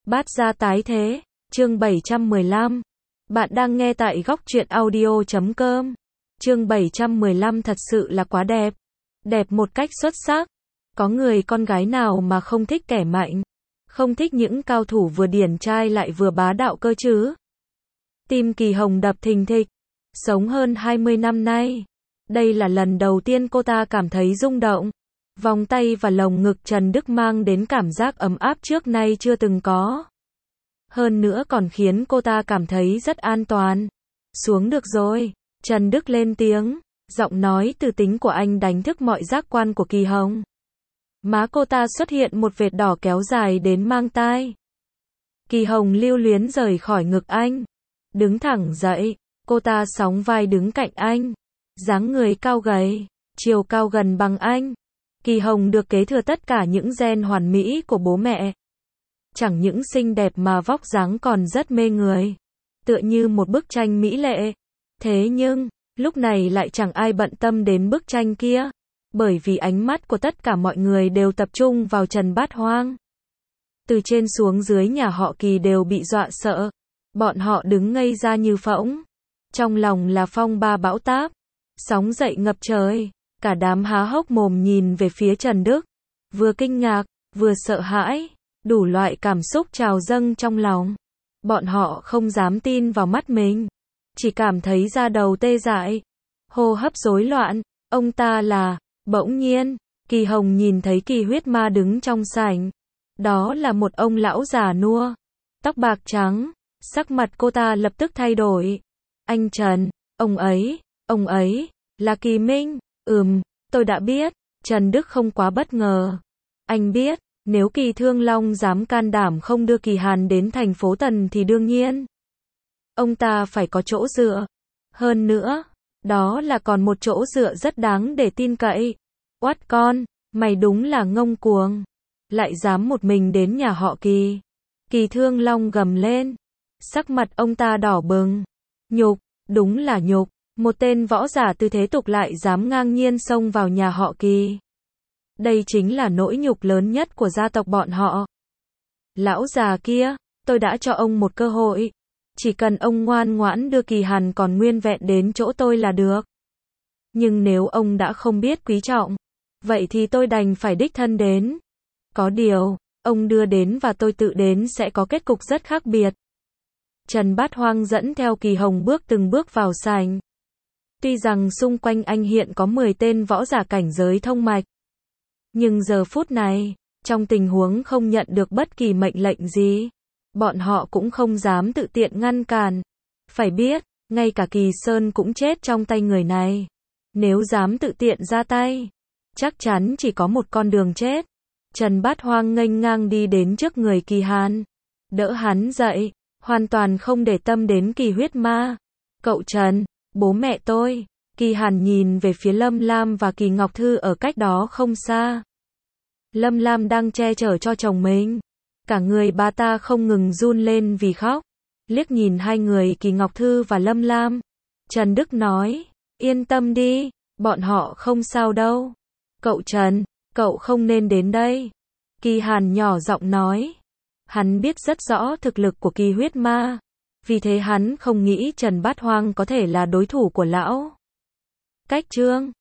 Bát gia tái thế, chương 715. Bạn đang nghe tại góc truyện audio.com. Chương 715 thật sự là quá đẹp. Đẹp một cách xuất sắc. Có người con gái nào mà không thích kẻ mạnh. Không thích những cao thủ vừa điển trai lại vừa bá đạo cơ chứ. Tim Kỳ Hồng đập thình thịch. Sống hơn 20 năm nay. Đây là lần đầu tiên cô ta cảm thấy rung động. Vòng tay và lồng ngực Trần Đức mang đến cảm giác ấm áp trước nay chưa từng có. Hơn nữa còn khiến cô ta cảm thấy rất an toàn. Xuống được rồi. Trần Đức lên tiếng. Giọng nói từ tính của anh đánh thức mọi giác quan của Kỳ Hồng. Má cô ta xuất hiện một vệt đỏ kéo dài đến mang tai. Kỳ Hồng lưu luyến rời khỏi ngực anh. Đứng thẳng dậy. Cô ta sóng vai đứng cạnh anh. Dáng người cao gầy. Chiều cao gần bằng anh. Kỳ Hồng được kế thừa tất cả những gen hoàn mỹ của bố mẹ. Chẳng những xinh đẹp mà vóc dáng còn rất mê người. Tựa như một bức tranh mỹ lệ. Thế nhưng, lúc này lại chẳng ai bận tâm đến bức tranh kia. Bởi vì ánh mắt của tất cả mọi người đều tập trung vào Trần Bát Hoang. Từ trên xuống dưới nhà họ Kỳ đều bị dọa sợ. Bọn họ đứng ngây ra như phỗng. Trong lòng là phong ba bão táp. Sóng dậy ngập trời. Cả đám há hốc mồm nhìn về phía Trần Đức. Vừa kinh ngạc, vừa sợ hãi. Đủ loại cảm xúc trào dâng trong lòng. Bọn họ không dám tin vào mắt mình. Chỉ cảm thấy da đầu tê dại. Hô hấp rối loạn. Ông ta là... Bỗng nhiên, Kỳ Hồng nhìn thấy Kỳ Huyết Ma đứng trong sảnh. Đó là một ông lão già nua. Tóc bạc trắng. Sắc mặt cô ta lập tức thay đổi. Anh Trần, ông ấy, là Kỳ Minh. Tôi đã biết. Trần Đức không quá bất ngờ. Anh biết, nếu Kỳ Thương Long dám can đảm không đưa Kỳ Hàn đến thành phố Tần thì đương nhiên ông ta phải có chỗ dựa. Hơn nữa, đó là còn một chỗ dựa rất đáng để tin cậy. Oát con, mày đúng là ngông cuồng. Lại dám một mình đến nhà họ Kỳ. Kỳ Thương Long gầm lên. Sắc mặt ông ta đỏ bừng. Nhục, đúng là nhục. Một tên võ giả từ thế tục lại dám ngang nhiên xông vào nhà họ Kỳ. Đây chính là nỗi nhục lớn nhất của gia tộc bọn họ. Lão già kia, tôi đã cho ông một cơ hội. Chỉ cần ông ngoan ngoãn đưa Kỳ Hàn còn nguyên vẹn đến chỗ tôi là được. Nhưng nếu ông đã không biết quý trọng, vậy thì tôi đành phải đích thân đến. Có điều, ông đưa đến và tôi tự đến sẽ có kết cục rất khác biệt. Trần Bát Hoang dẫn theo Kỳ Hồng bước từng bước vào sảnh. Tuy rằng xung quanh anh hiện có 10 tên võ giả cảnh giới thông mạch. Nhưng giờ phút này, trong tình huống không nhận được bất kỳ mệnh lệnh gì, bọn họ cũng không dám tự tiện ngăn cản. Phải biết, ngay cả Kỳ Sơn cũng chết trong tay người này. Nếu dám tự tiện ra tay, chắc chắn chỉ có một con đường chết. Trần Bát Hoang nghênh ngang đi đến trước người Kỳ Hàn. Đỡ hắn dậy, hoàn toàn không để tâm đến Kỳ Huyết Ma. Cậu Trần, bố mẹ tôi. Kỳ Hàn nhìn về phía Lâm Lam và Kỳ Ngọc Thư ở cách đó không xa. Lâm Lam đang che chở cho chồng mình. Cả người bà ta không ngừng run lên vì khóc. Liếc nhìn hai người Kỳ Ngọc Thư và Lâm Lam. Trần Đức nói, yên tâm đi, bọn họ không sao đâu. Cậu Trần, cậu không nên đến đây. Kỳ Hàn nhỏ giọng nói. Hắn biết rất rõ thực lực của Kỳ Huyết Ma. Vì thế hắn không nghĩ Trần Bát Hoang có thể là đối thủ của lão. Cách chương